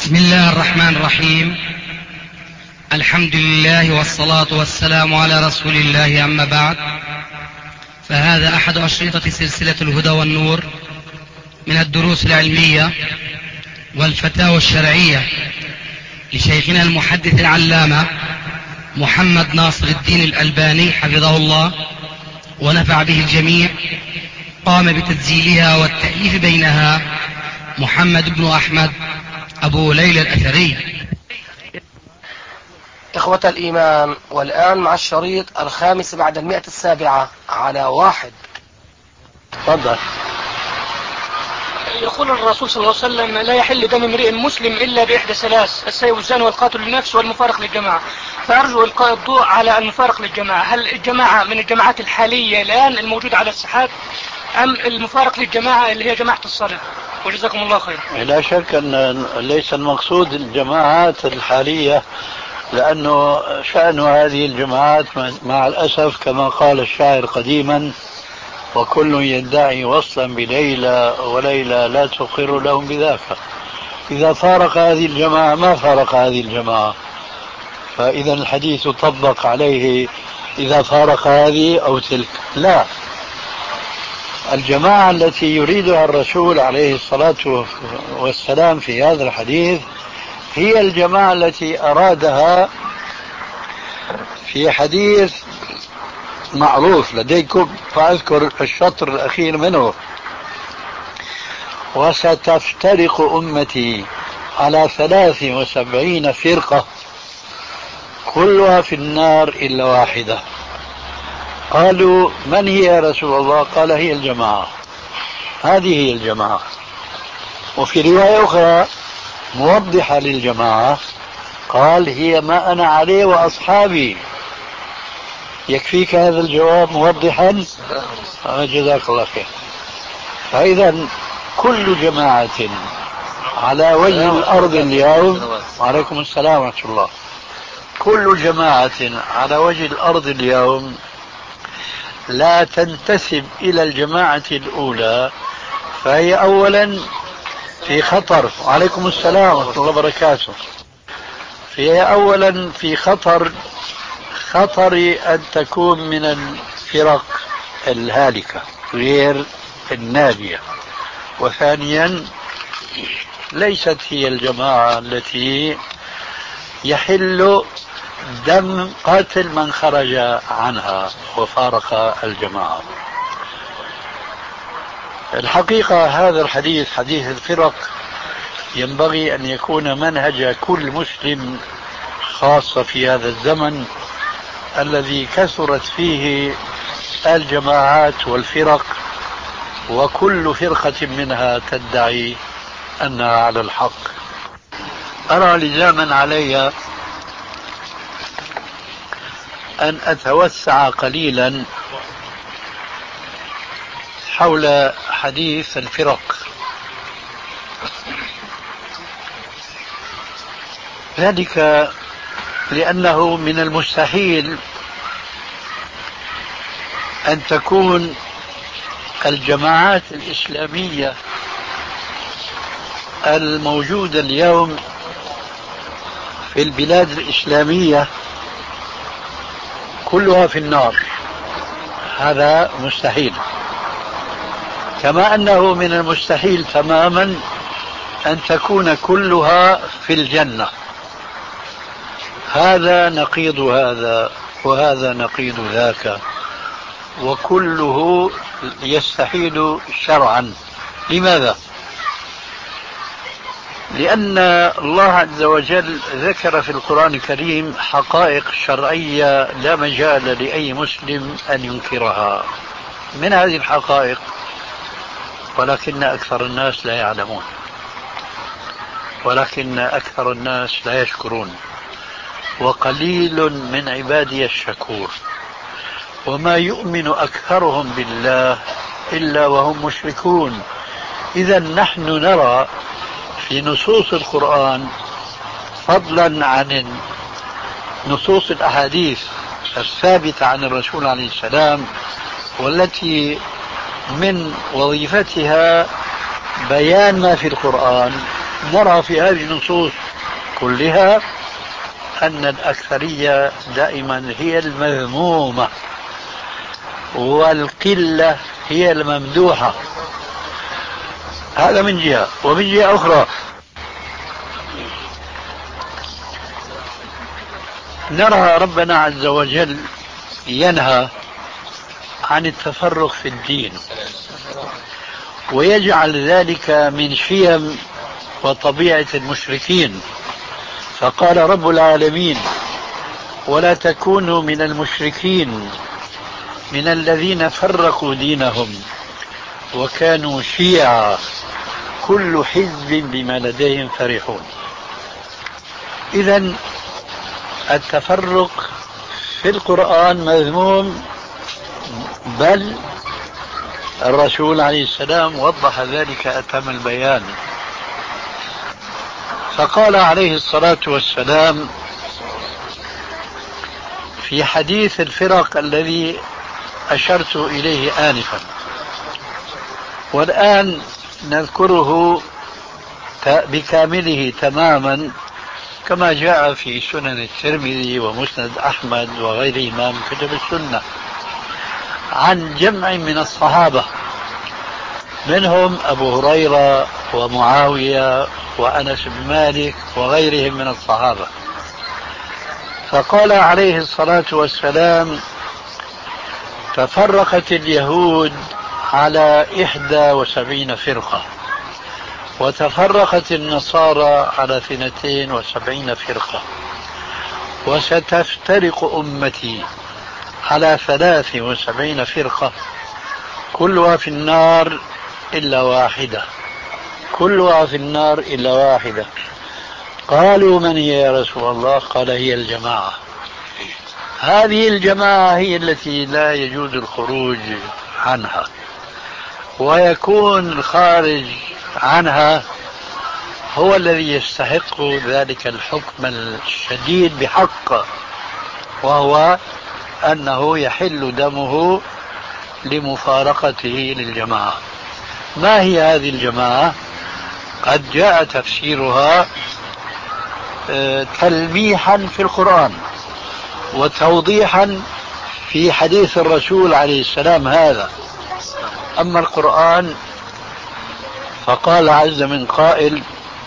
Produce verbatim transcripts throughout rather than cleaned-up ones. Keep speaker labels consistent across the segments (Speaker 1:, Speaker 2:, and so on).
Speaker 1: بسم الله الرحمن الرحيم. الحمد لله والصلاة والسلام على رسول الله، أما بعد، فهذا أحد أشرطة سلسلة الهدى والنور من الدروس العلمية والفتاوى الشرعية لشيخنا المحدث العلامة محمد ناصر الدين الألباني حفظه الله ونفع به الجميع. قام بتسجيلها والتأليف بينها محمد بن أحمد أبو ليلى الأثري.
Speaker 2: إخوة الإيمان، والآن مع الشريط الخامس بعد المئة السابعة على واحد.
Speaker 3: تفضل.
Speaker 4: يقول الرسول صلى الله عليه وسلم: لا يحل دم امرئ مسلم إلا بإحدى ثلاث: السيب والزاني والقاتل للنفس والمفارق للجماعة. فأرجو إلقاء الضوء على المفارق للجماعة. هل الجماعة من الجماعات الحالية الآن الموجودة على الساحات، أم المفارق للجماعة اللي هي جماعة الصلاة؟ وجزاكم الله خير.
Speaker 3: لا شك أن ليس المقصود الجماعات الحالية، لأنه شأن هذه الجماعات مع الأسف كما قال الشاعر قديما: وكل يدعي وصلا بليلى وليلى لا تقر لهم بذاك. إذا فارق هذه الجماعة ما فارق هذه الجماعة، فإذا الحديث طبق عليه إذا فارق هذه أو تلك. لا، الجماعة التي يريدها الرسول عليه الصلاة والسلام في هذا الحديث هي الجماعة التي أرادها في حديث معروف لديكم، فأذكر الشطر الأخير منه: وستفترق أمتي على ثلاث وسبعين فرقة كلها في النار إلا واحدة. قالوا: من هي يا رسول الله؟ قال: هي الجماعة، هذه هي الجماعة. وفي رواية أخرى موضحة للجماعة قال: هي ما أنا عليه وأصحابي. يكفيك هذا الجواب موضحا؟ جزاك الله خير. فإذا كل جماعة على وجه الأرض اليوم، وعليكم السلام ورحمة الله، كل جماعة على وجه الأرض اليوم لا تنتسب إلى الجماعة الأولى فهي أولا في خطر. وعليكم السلام ورحمة الله وبركاته. فهي أولا في خطر خطر أن تكون من الفرق الهالكة غير الناجية. وثانيا ليست هي الجماعة التي يحل دم قاتل من خرج عنها وفارق الجماعة. الحقيقة هذا الحديث، حديث الفرق، ينبغي أن يكون منهج كل مسلم، خاصة في هذا الزمن الذي كثرت فيه الجماعات والفرق، وكل فرقة منها تدعي أنها على الحق. أرى لزاما علي أن أتوسع قليلا حول حديث الفرق، ذلك لأنه من المستحيل أن تكون الجماعات الإسلامية الموجودة اليوم في البلاد الإسلامية كلها في النار. هذا مستحيل، كما أنه من المستحيل تماما أن تكون كلها في الجنة. هذا نقيض هذا وهذا نقيض ذاك، وكله يستحيل شرعا. لماذا؟ لأن الله عز وجل ذكر في القرآن الكريم حقائق شرعية لا مجال لأي مسلم أن ينكرها. من هذه الحقائق، ولكن أكثر الناس لا يعلمون، ولكن أكثر الناس لا يشكرون، وقليل من عبادي الشكور. وما يؤمن أكثرهم بالله إلا وهم مشركون. إذا نحن نرى في نصوص القرآن، فضلا عن نصوص الأحاديث الثابتة عن الرسول عليه السلام، والتي من وظيفتها بيان ما في القرآن، نرى في هذه النصوص كلها أن الأكثرية دائما هي المذمومة والقلة هي الممدوحة. هذا من جهة. ومن جهة أخرى نرى ربنا عز وجل ينهى عن التفرق في الدين ويجعل ذلك من شيم وطبيعة المشركين. فقال رب العالمين: ولا تكونوا من المشركين من الذين فرقوا دينهم وكانوا شيعا كل حزب بما لديهم فرحون. إذن التفرق في القرآن مذموم، بل الرسول عليه السلام وضح ذلك أتم البيان. فقال عليه الصلاة والسلام في حديث الفرق الذي أشرت إليه آنفا، والآن نذكره بكامله تماما كما جاء في سنن الترمذي ومسند أحمد وغيرهما من كتب السنة عن جمع من الصحابة، منهم أبو هريرة ومعاوية وأنس بن مالك وغيرهم من الصحابة. فقال عليه الصلاة والسلام: تفرقت اليهود على إحدى وسبعين فرقة، وتفرقت النصارى على اثنتين وسبعين فرقة، وستفترق أمتي على ثلاث وسبعين فرقة، كلها في النار إلا واحدة، كلها في النار إلا واحدة. قالوا: من هي يا رسول الله؟ قال: هي الجماعة. هذه الجماعة هي التي لا يجوز الخروج عنها، ويكون الخارج عنها هو الذي يستحق ذلك الحكم الشديد بحق، وهو أنه يحل دمه لمفارقته للجماعة. ما هي هذه الجماعة؟ قد جاء تفسيرها تلميحا في القرآن وتوضيحا في حديث الرسول عليه السلام هذا. أما القرآن فقال عز من قائل: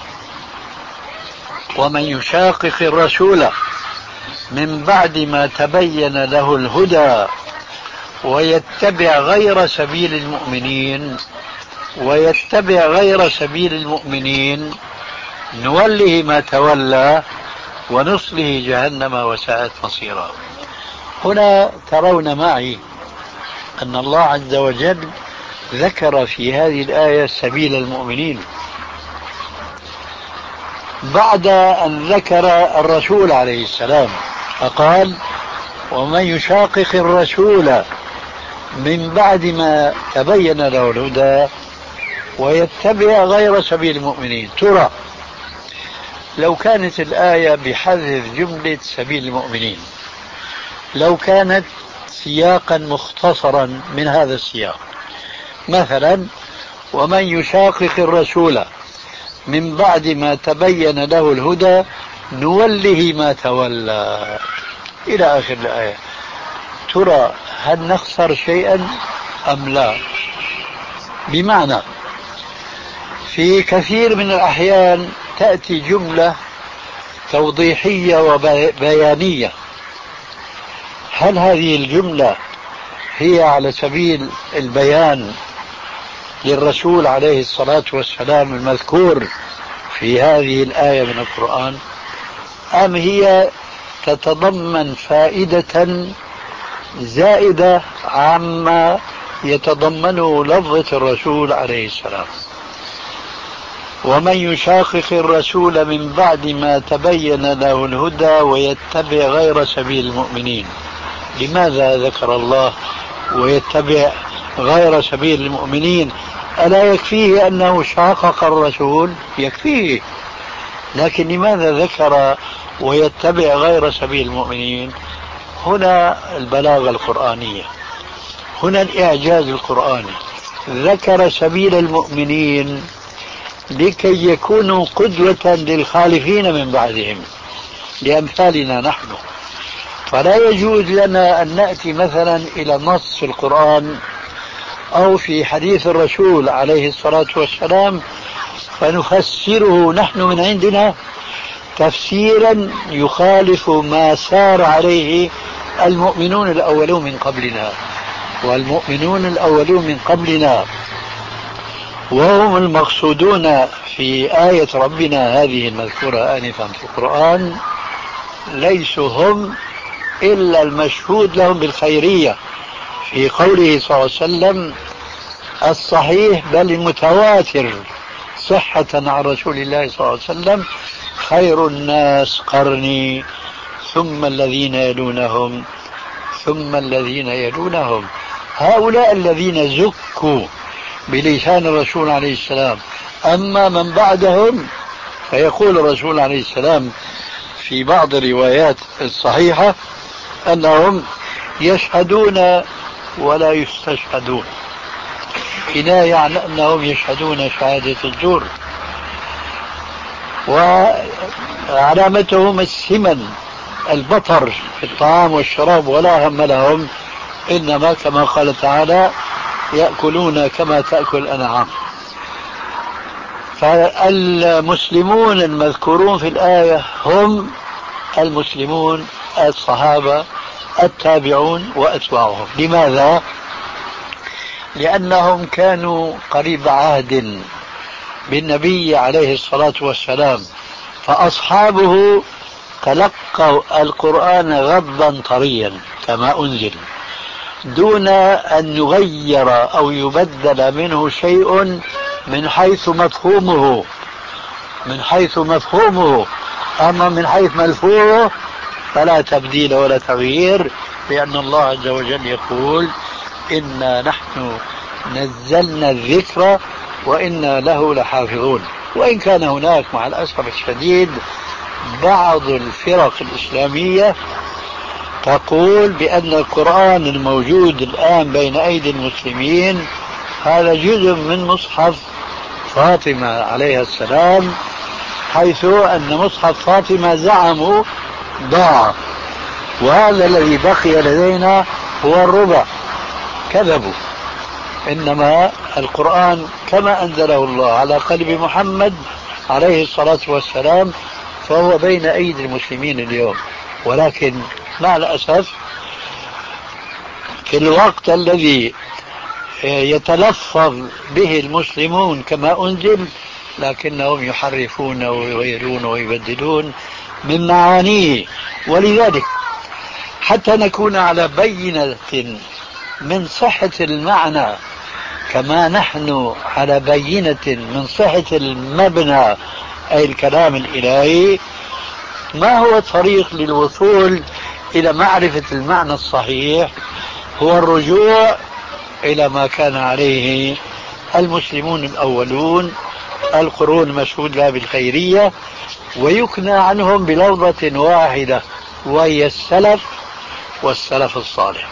Speaker 3: ومن يشاقق الرسول من بعد ما تبين له الهدى ويتبع غير سبيل المؤمنين ويتبع غير سبيل المؤمنين نوله ما تولى ونصله جهنم وساءت مصيرا. هنا ترون معي أن الله عز وجل ذكر في هذه الآية سبيل المؤمنين بعد أن ذكر الرسول عليه السلام، فقال: ومن يشاقق الرسول من بعد ما تبين له الهدى ويتبع غير سبيل المؤمنين. ترى لو كانت الآية بحذف جملة سبيل المؤمنين، لو كانت سياقا مختصرا من هذا السياق، مثلا: ومن يشاقق الرسول من بعد ما تبين له الهدى نوله ما تولى إلى آخر الآية، ترى هل نخسر شيئا أم لا؟ بمعنى في كثير من الأحيان تأتي جملة توضيحية وبيانية، هل هذه الجملة هي على سبيل البيان للرسول عليه الصلاة والسلام المذكور في هذه الآية من القرآن، أم هي تتضمن فائدة زائدة عما يتضمنه لفظة الرسول عليه السلام؟ ومن يشاقق الرسول من بعد ما تبين له الهدى ويتبع غير سبيل المؤمنين. لماذا ذكر الله ويتبع غير سبيل المؤمنين؟ ألا يكفيه أنه شاقق الرسول؟ يكفيه، لكن لماذا ذكر ويتبع غير سبيل المؤمنين؟ هنا البلاغة القرآنية، هنا الإعجاز القرآني. ذكر سبيل المؤمنين لكي يكونوا قدوة للخالفين من بعدهم لأمثالنا نحن. فلا يجوز لنا أن نأتي مثلا إلى نص في القرآن أو في حديث الرسول عليه الصلاة والسلام فنفسره نحن من عندنا تفسيرا يخالف ما سار عليه المؤمنون الأولون من قبلنا. والمؤمنون الأولون من قبلنا وهم المقصودون في آية ربنا هذه المذكورة آنفا في القرآن ليسوا هم إلا المشهود لهم بالخيرية في قوله صلى الله عليه وسلم الصحيح بل المتواتر صحة عن رسول الله صلى الله عليه وسلم خير الناس قرني ثم الذين يلونهم ثم الذين يلونهم. هؤلاء الذين زكوا بلسان الرسول عليه السلام. أما من بعدهم فيقول الرسول عليه السلام في بعض الروايات الصحيحة أنهم يشهدون ولا يستشهدون، كناية عن أنهم يشهدون شهادة الزور، وعلامتهم السمن البطر في الطعام والشراب ولا هم لهم، إنما كما قال تعالى يأكلون كما تأكل الأنعام. فالمسلمون المذكورون في الآية هم المسلمون الصحابة التابعون وأتباعهم. لماذا؟ لأنهم كانوا قريب عهد بالنبي عليه الصلاة والسلام، فأصحابه تلقوا القرآن غضا طريا كما أنزل دون أن يغير أو يبدل منه شيء من حيث مفهومه من حيث مفهومه أما من حيث ملفوظه فلا تبديل ولا تغيير، لأن الله عز وجل يقول إنا نحن نزلنا الذكر وإنا له لحافظون. وإن كان هناك مع الأسف الشديد بعض الفرق الإسلامية تقول بأن القرآن الموجود الآن بين أيدي المسلمين هذا جزء من مصحف فاطمة عليها السلام، حيث أن مصحف فاطمة زعموا ضاع وهذا الذي بقي لدينا هو الربع. كذبوا، إنما القرآن كما أنزله الله على قلب محمد عليه الصلاة والسلام فهو بين أيدي المسلمين اليوم. ولكن مع الأسف في الوقت الذي يتلفظ به المسلمون كما أنزل لكنهم يحرفون ويغيرون ويبدلون من معانيه. ولذلك حتى نكون على بينة من صحة المعنى كما نحن على بينة من صحة المبنى أي الكلام الإلهي، ما هو الطريق للوصول إلى معرفة المعنى الصحيح؟ هو الرجوع إلى ما كان عليه المسلمون الأولون القرون المشهود لها بالخيرية، ويكنى عنهم بلفظة واحدة وهي السلف والسلف الصالح.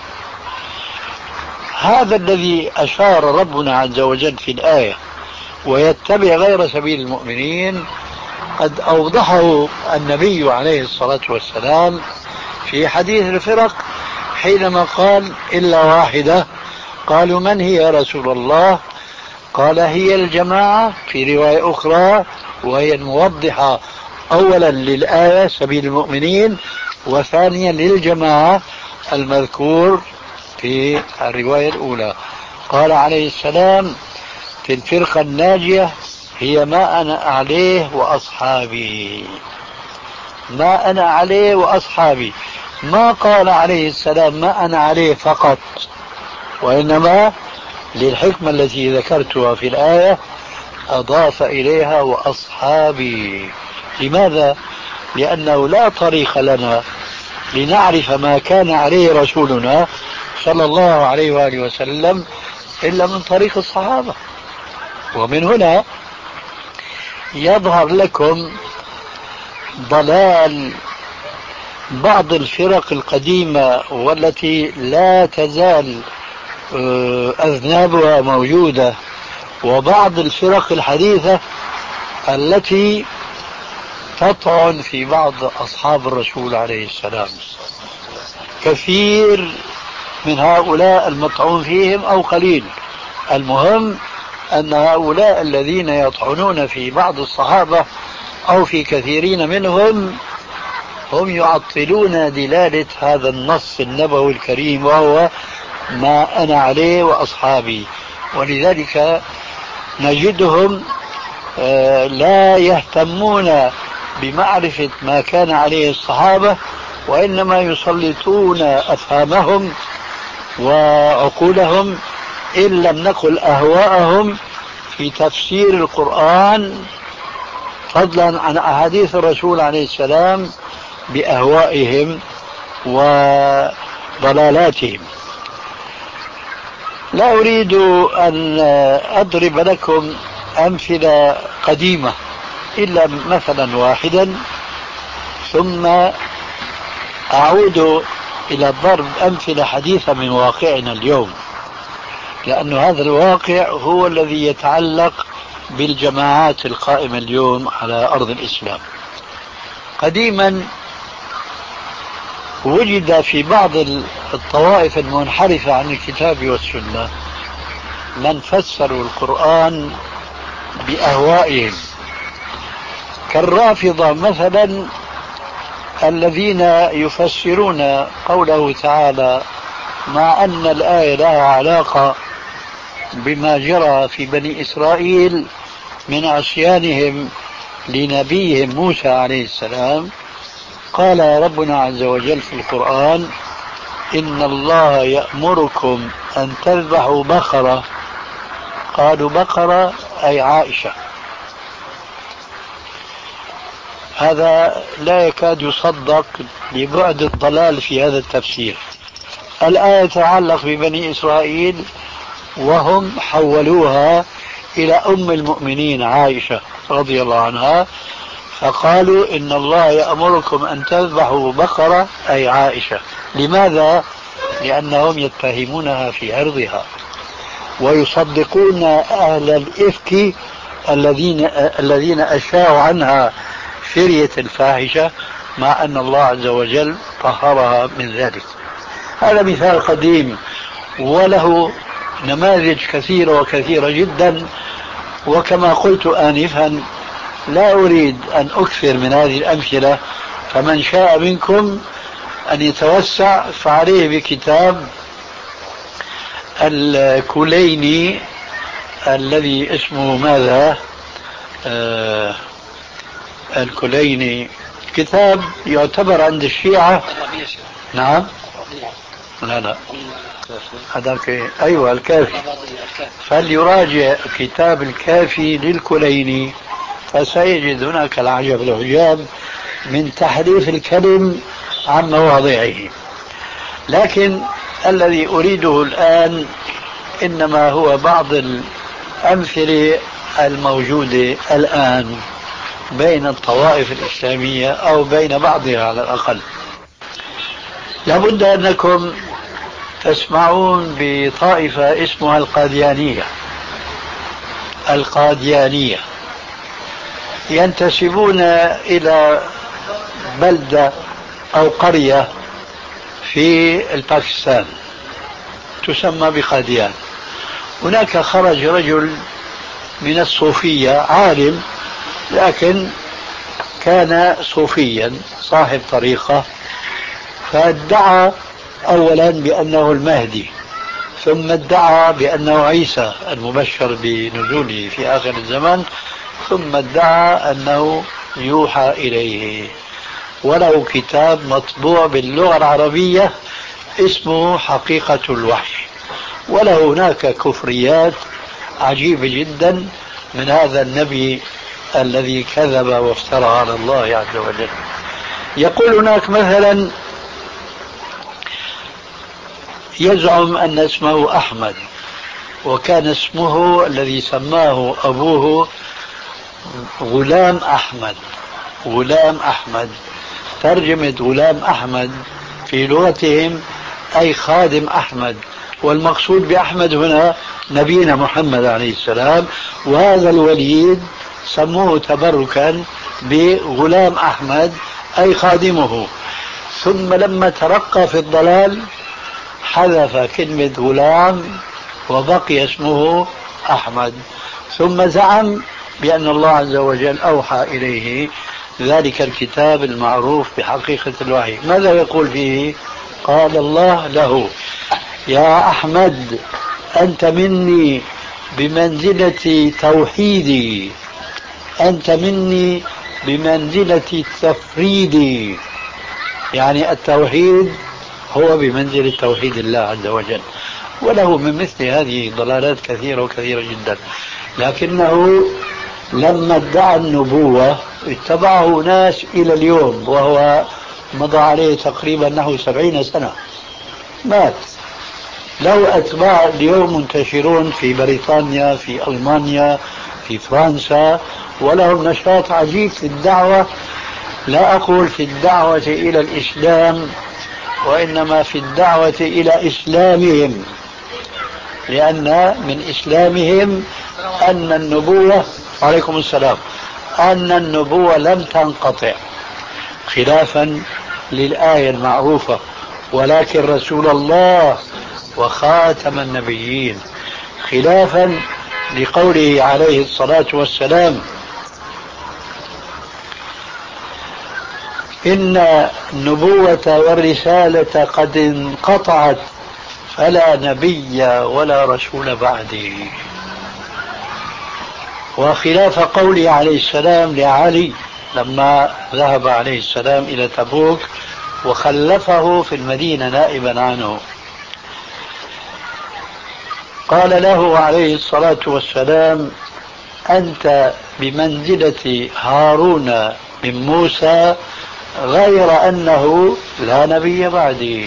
Speaker 3: هذا الذي أشار ربنا عز وجل في الآية ويتبع غير سبيل المؤمنين قد أوضحه النبي عليه الصلاة والسلام في حديث الفرق حينما قال إلا واحدة. قالوا من هي يا رسول الله؟ قال هي الجماعة في رواية أخرى وهي الموضحة أولا للآية سبيل المؤمنين وثانيا للجماعة المذكور في الرواية الأولى. قال عليه السلام في الفرقة الناجية هي ما أنا عليه وأصحابي، ما أنا عليه وأصحابي. ما قال عليه السلام ما أنا عليه فقط، وإنما للحكمة التي ذكرتها في الآية أضاف إليها وأصحابي. لماذا؟ لأنه لا طريق لنا لنعرف ما كان عليه رسولنا صلى الله عليه وآله وسلم إلا من طريق الصحابة. ومن هنا يظهر لكم ضلال بعض الفرق القديمة والتي لا تزال أذنابها موجودة، وبعض الفرق الحديثة التي تطعن في بعض أصحاب الرسول عليه السلام. كثير من هؤلاء المطعون فيهم أو قليل، المهم أن هؤلاء الذين يطعنون في بعض الصحابة أو في كثيرين منهم هم يعطلون دلالة هذا النص النبوي الكريم، وهو ما أنا عليه وأصحابي. ولذلك نجدهم لا يهتمون بمعرفة ما كان عليه الصحابة، وإنما يسلطون أفهامهم وعقولهم إن لم نقل أهواءهم في تفسير القرآن، فضلا عن أحاديث الرسول عليه السلام، بأهوائهم وضلالاتهم. لا أريد أن أضرب لكم أمثلة قديمة إلا مثلا واحدا، ثم أعود إلى ضرب أمثلة حديثة من واقعنا اليوم، لأن هذا الواقع هو الذي يتعلق بالجماعات القائمة اليوم على أرض الإسلام. قديما وجد في بعض الطوائف المنحرفة عن الكتاب والسنة من فسروا القرآن بأهوائهم، كالرافضة مثلا، الذين يفسرون قوله تعالى مع أن الآية لها علاقة بما جرى في بني إسرائيل من عصيانهم لنبيهم موسى عليه السلام. قال ربنا عز وجل في القرآن إن الله يأمركم أن تذبحوا بقرة. قالوا بقرة أي عائشة. هذا لا يكاد يصدق لبعد الضلال في هذا التفسير. الآية تتعلق ببني إسرائيل وهم حولوها إلى أم المؤمنين عائشة رضي الله عنها، فقالوا إن الله يأمركم أن تذبحوا بقرة أي عائشة. لماذا؟ لأنهم يتهمونها في عرضها ويصدقون أهل الإفك الذين الذين أشاعوا عنها فرية الفاحشة، مع أن الله عز وجل طهرها من ذلك. هذا مثال قديم وله نماذج كثيرة وكثيرة جدا، وكما قلت آنفا لا أريد أن أكثر من هذه الأمثلة، فمن شاء منكم أن يتوسع فعليه بكتاب الكليني الذي اسمه ماذا؟ آه الكليني، كتاب يعتبر عند الشيعة. نعم لا لا هذاك أيوة الكافي. فليراجع كتاب الكافي للكليني فسيجد هناك العجب العجاب من تحريف الكلم عن مواضعه. لكن الذي أريده الآن إنما هو بعض الأمثلة الموجودة الآن بين الطوائف الإسلامية أو بين بعضها على الأقل. لابد أنكم تسمعون بطائفة اسمها القاديانية. القاديانية ينتسبون إلى بلدة أو قرية في الباكستان تسمى بقاديان. هناك خرج رجل من الصوفية، عالم لكن كان صوفيا صاحب طريقة، فادعى أولا بأنه المهدي، ثم ادعى بأنه عيسى المبشر بنزوله في آخر الزمان، ثم ادعى أنه يوحى إليه. وله كتاب مطبوع باللغة العربية اسمه حقيقة الوحي. وله هناك كفريات عجيبة جدا من هذا النبي الذي كذب وافترى على الله عز وجل. يقول هناك مثلا يزعم أن اسمه أحمد، وكان اسمه الذي سماه أبوه غلام أحمد. غلام أحمد، ترجمة غلام أحمد في لغتهم أي خادم أحمد، والمقصود بأحمد هنا نبينا محمد عليه السلام. وهذا الوليد سموه تبركا بغلام أحمد أي خادمه. ثم لما ترقى في الضلال حذف كلمة غلام وبقي اسمه أحمد، ثم زعم بأن الله عز وجل أوحى إليه ذلك الكتاب المعروف بحقيقة الوحي. ماذا يقول فيه؟ قال الله له: يا أحمد أنت مني بمنزلة توحيدي، أنت مني بمنزلة التفريد، يعني التوحيد هو بمنزلة توحيد الله عز وجل. وله من مثل هذه ضلالات كثيرة وكثيرة جدا، لكنه لما ادعى النبوة اتبعه ناس إلى اليوم، وهو مضى عليه تقريبا نحو سبعين سنة مات. له أتباع اليوم منتشرون في بريطانيا، في ألمانيا، في فرنسا، ولهم نشاط عجيب في الدعوة. لا أقول في الدعوة إلى الإسلام، وإنما في الدعوة إلى إسلامهم، لأن من إسلامهم أن النبوة عليكم السلام أن النبوة لم تنقطع، خلافا للآية المعروفة: ولكن رسول الله وخاتم النبيين، خلافا لقوله عليه الصلاة والسلام: إن النبوة والرسالة قد انقطعت فلا نبي ولا رسول بعدي. وخلاف قوله عليه السلام لعلي لما ذهب عليه السلام إلى تبوك وخلفه في المدينة نائبا عنه، قال له عليه الصلاة والسلام: أنت بمنزلة هارون من موسى، غير أنه لا نبي بعدي.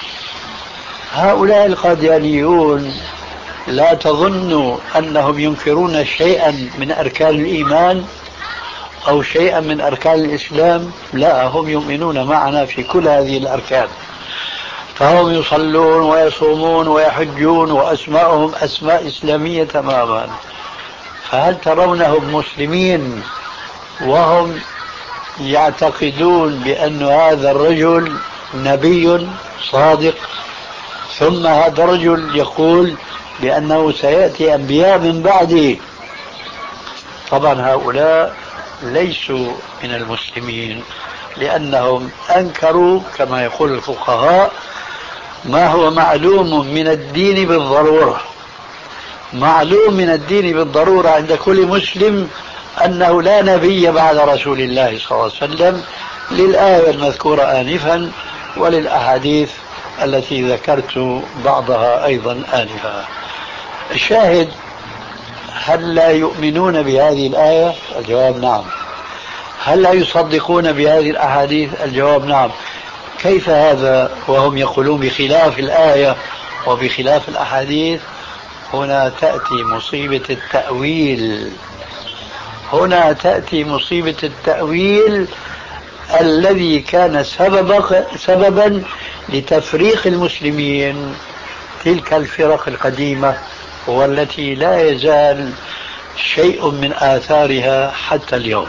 Speaker 3: هؤلاء القاديانيون لا تظنوا أنهم ينكرون شيئا من أركان الإيمان أو شيئا من أركان الإسلام، لا، هم يؤمنون معنا في كل هذه الأركان، فهم يصلون ويصومون ويحجون وأسماءهم أسماء إسلامية تماما. فهل ترونهم مسلمين وهم يعتقدون بأن هذا الرجل نبي صادق، ثم هذا الرجل يقول بأنه سيأتي أنبياء من بعده؟ طبعا هؤلاء ليسوا من المسلمين، لأنهم أنكروا كما يقول الفقهاء ما هو معلوم من الدين بالضرورة. معلوم من الدين بالضرورة عند كل مسلم أنه لا نبي بعد رسول الله صلى الله عليه وسلم، للآية المذكورة آنفا وللأحاديث التي ذكرت بعضها أيضا آنفا. الشاهد: هل لا يؤمنون بهذه الآية؟ الجواب نعم. هل لا يصدقون بهذه الأحاديث؟ الجواب نعم. كيف هذا وهم يقولون بخلاف الآية وبخلاف الأحاديث؟ هنا تأتي مصيبة التأويل، هنا تأتي مصيبة التأويل الذي كان سبب سببا لتفريق المسلمين، تلك الفرق القديمة والتي لا يزال شيء من آثارها حتى اليوم.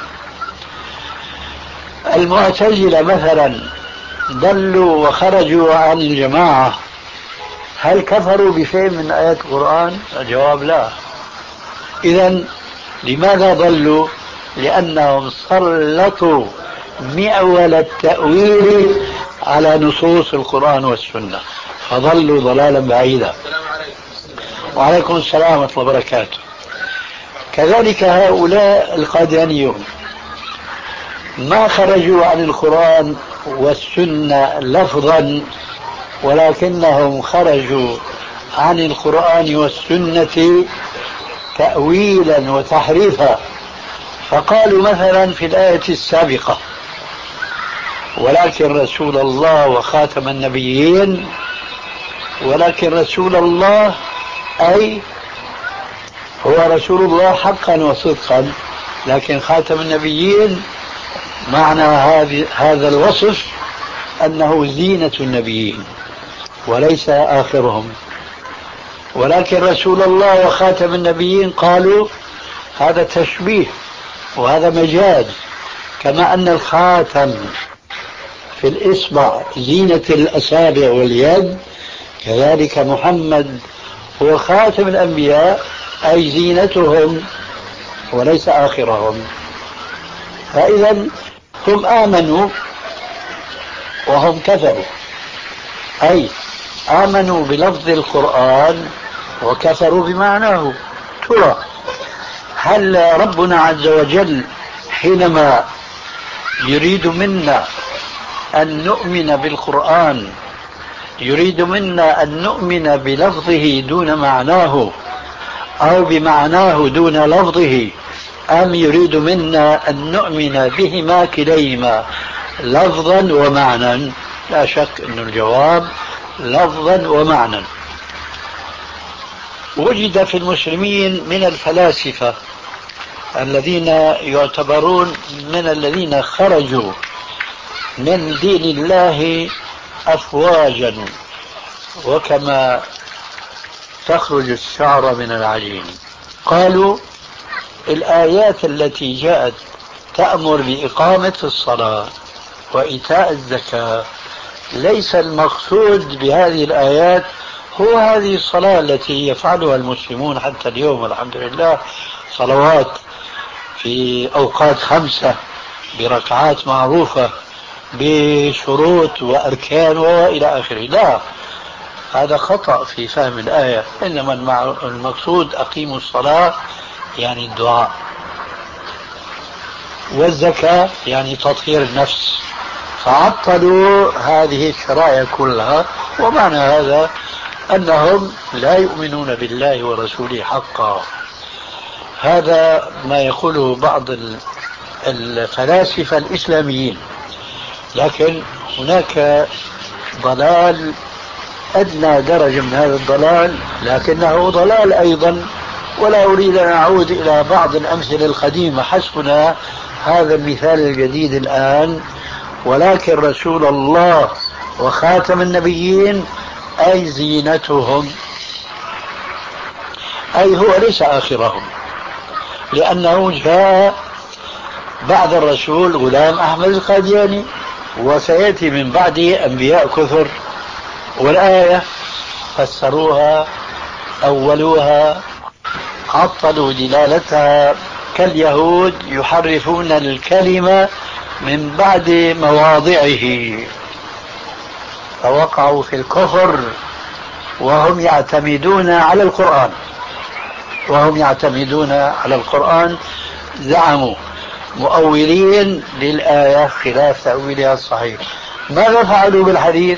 Speaker 3: المعتزلة مثلا ضلوا وخرجوا عن الجماعة، هل كفروا بشيء من آيات القرآن؟ الجواب لا. إذن لماذا ضلوا؟ لأنهم سلطوا مئول التأويل على نصوص القرآن والسنة، فضلوا ضلالا بعيدا. وعليكم السلام ورحمة الله وبركاته. كذلك هؤلاء القاديانيون ما خرجوا عن القرآن والسنة لفظا، ولكنهم خرجوا عن القرآن والسنة تأويلا وتحريفا. فقالوا مثلا في الآية السابقة: ولكن رسول الله وخاتم النبيين، ولكن رسول الله أي هو رسول الله حقا وصدقا، لكن خاتم النبيين معنى هذا الوصف أنه زينة النبيين وليس آخرهم. ولكن رسول الله وخاتم النبيين قالوا هذا تشبيه، وهذا مجاز، كما أن الخاتم في الإصبع زينة الأصابع واليد، كذلك محمد هو خاتم الأنبياء أي زينتهم وليس آخرهم. فإذا هم آمنوا وهم كفروا، أي آمنوا بلفظ القرآن وكفروا بمعناه. ترى هل ربنا عز وجل حينما يريد منا أن نؤمن بالقرآن يريد منا أن نؤمن بلفظه دون معناه أو بمعناه دون لفظه، أم يريد منا أن نؤمن بهما كليهما لفظا ومعنى؟ لا شك أن الجواب لفظا ومعنى. وجد في المسلمين من الفلاسفة الذين يعتبرون من الذين خرجوا من دين الله أفواجا، وكما تخرج الشعر من العجين، قالوا الآيات التي جاءت تأمر بإقامة الصلاة وإيتاء الزكاة ليس المقصود بهذه الآيات هو هذه الصلاة التي يفعلها المسلمون حتى اليوم والحمد لله، صلوات في أوقات خمسة بركعات معروفة بشروط وأركان وإلى آخره. لا، هذا خطأ في فهم الآية. إنما المقصود أقيموا الصلاة يعني الدعاء، والزكاة يعني تطهير النفس، فعطلوا هذه الشرائع كلها. ومعنى هذا أنهم لا يؤمنون بالله ورسوله حقا. هذا ما يقوله بعض الفلاسفة الإسلاميين. لكن هناك ضلال أدنى درجة من هذا الضلال، لكنه ضلال أيضا، ولا أريد أن أعود إلى بعض الأمثلة القديمة، حسبنا هذا المثال الجديد الآن. ولكن رسول الله وخاتم النبيين أي زينتهم، أي هو ليس آخرهم، لأنه جاء بعد الرسول غلام أحمد القادياني، وسيأتي من بعده أنبياء كثر. والآية فسروها أولوها عطلوا دلالتها، كاليهود يحرفون الكلمة من بعد مواضعه، فوقعوا في الكفر وهم يعتمدون على القرآن وهم يعتمدون على القرآن زعموا مؤولين للآية خلاف تأويلها الصحيح. ماذا فعلوا بالحديث؟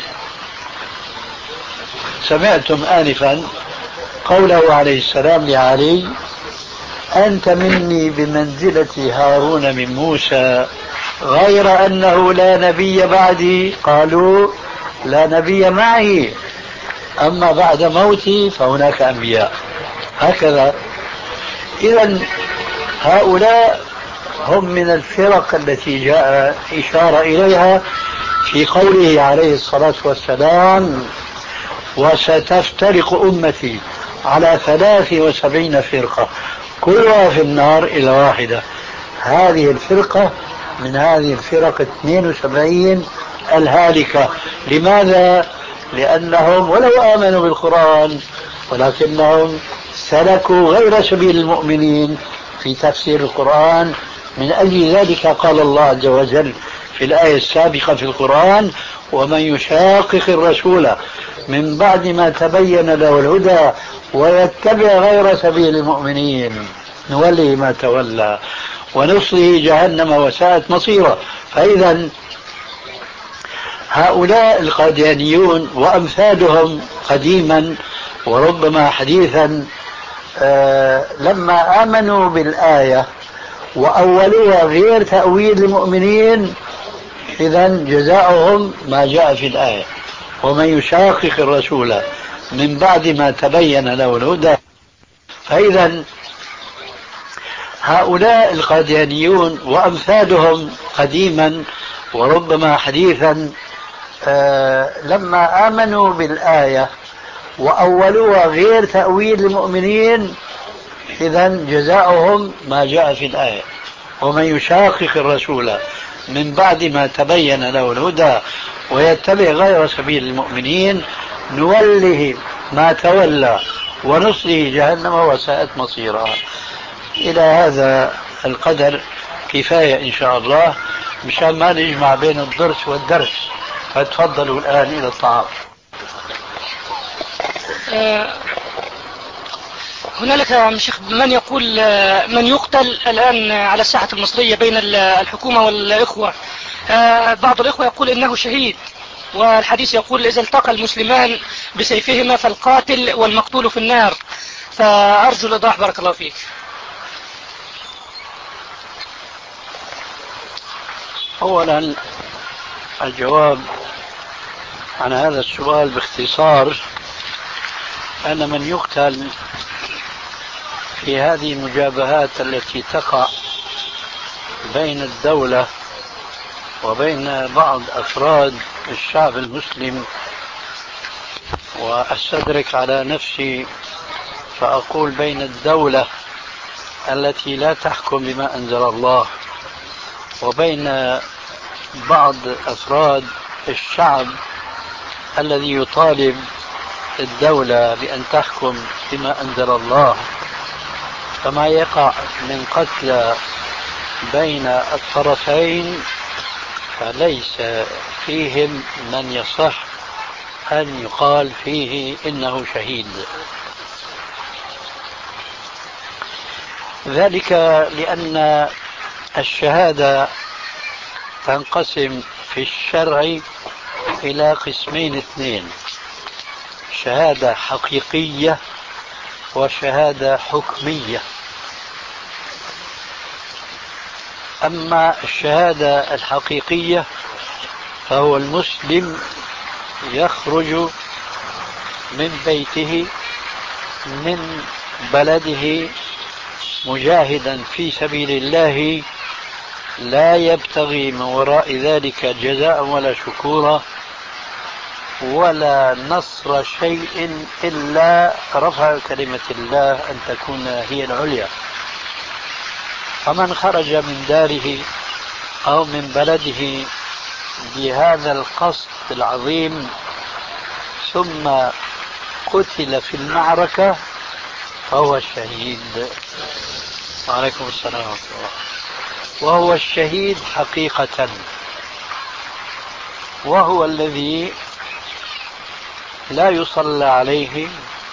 Speaker 3: سمعتم آنفا قوله عليه السلام لعلي: أنت مني بمنزلة هارون من موسى، غير أنه لا نبي بعدي. قالوا: لا نبي معي، أما بعد موتي فهناك أنبياء. هكذا. إذن هؤلاء هم من الفرق التي جاء إشارة إليها في قوله عليه الصلاة والسلام: وستفترق أمتي على ثلاث وسبعين فرقة كلها في النار إلى واحدة. هذه الفرقة من هذه الفرق اثنين وسبعين الهالكة. لماذا؟ لأنهم ولو آمنوا بالقرآن ولكنهم سلكوا غير سبيل المؤمنين في تفسير القرآن. من أجل ذلك قال الله عز وجل في الآية السابقة في القرآن: ومن يشاقق الرسول من بعد ما تبين له الهدى ويتبع غير سبيل المؤمنين نوليه ما تولى ونصله جهنم وساءت مصيره. فإذا هؤلاء القاديانيون وأمثالهم قديما وربما حديثا آه لما آمنوا بالآية وأولوها غير تأويل المؤمنين، إذن جزاؤهم ما جاء في الآية: ومن يشاقق الرسول من بعد ما تبين له الهدى. فإذا هؤلاء القاديانيون وأمثالهم قديما وربما حديثا آه لما آمنوا بالآية وأولوها غير تأويل المؤمنين، إذن جزاؤهم ما جاء في الآية: ومن يشاقق الرسول من بعد ما تبين له الهدى ويتبع غير سبيل المؤمنين نوله ما تولى ونصله جهنم وساءت مصيرا. إلى هذا القدر كفاية إن شاء الله مشان ما نجمع بين الضرس والدرس. فتفضلوا الآن إلى الطعام.
Speaker 4: آه هنالك يا شيخ من يقول آه من يقتل الآن على الساحة المصرية بين الحكومة والإخوة. آه بعض الإخوة يقول إنه شهيد، والحديث يقول إذا التقى المسلمان بسيفهما فالقاتل والمقتول في النار. فأرجو الإيضاح بارك الله فيك.
Speaker 3: أولا الجواب عن هذا السؤال باختصار أن من يقتل في هذه المجابهات التي تقع بين الدولة وبين بعض أفراد الشعب المسلم، وأستدرك على نفسي فأقول بين الدولة التي لا تحكم بما أنزل الله وبين بعض أفراد الشعب الذي يطالب الدولة بأن تحكم بما أنزل الله، فما يقع من قتل بين الطرفين فليس فيهم من يصح أن يقال فيه إنه شهيد. ذلك لأن الشهادة تنقسم في الشرع إلى قسمين اثنين: شهادة حقيقية وشهادة حكمية. أما الشهادة الحقيقية فهو المسلم يخرج من بيته من بلده مجاهدا في سبيل الله لا يبتغي من وراء ذلك جزاء ولا شكورا ولا نصر شيء إلا رفع كلمة الله أن تكون هي العليا. فمن خرج من داره أو من بلده بهذا القصد العظيم ثم قتل في المعركة فهو الشهيد. وعليكم السلام ورحمة الله. وهو الشهيد حقيقة، وهو الذي لا يصلى عليه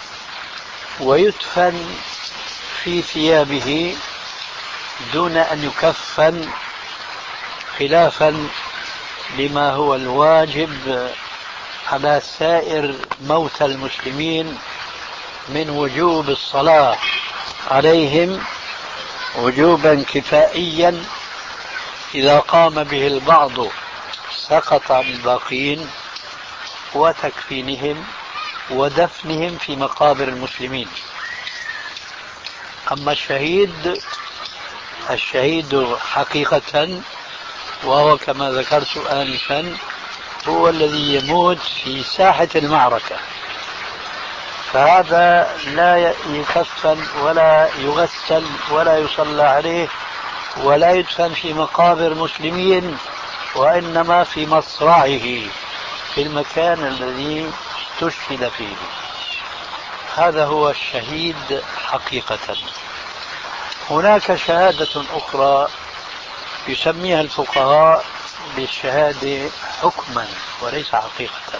Speaker 3: ويدفن في ثيابه دون أن يكفن، خلافا لما هو الواجب على سائر موتى المسلمين من وجوب الصلاة عليهم وجوبا كفائيا إذا قام به البعض سقط عن الباقين، وتكفينهم ودفنهم في مقابر المسلمين. أما الشهيد الشهيد حقيقة وهو كما ذكرت آنفا هو الذي يموت في ساحة المعركة، فهذا لا يكفن ولا يغسل ولا يصلى عليه ولا يدفن في مقابر مسلمين، وإنما في مصرعه في المكان الذي استشهد فيه. هذا هو الشهيد حقيقة. هناك شهادة أخرى يسميها الفقهاء بالشهادة حكما وليس حقيقة،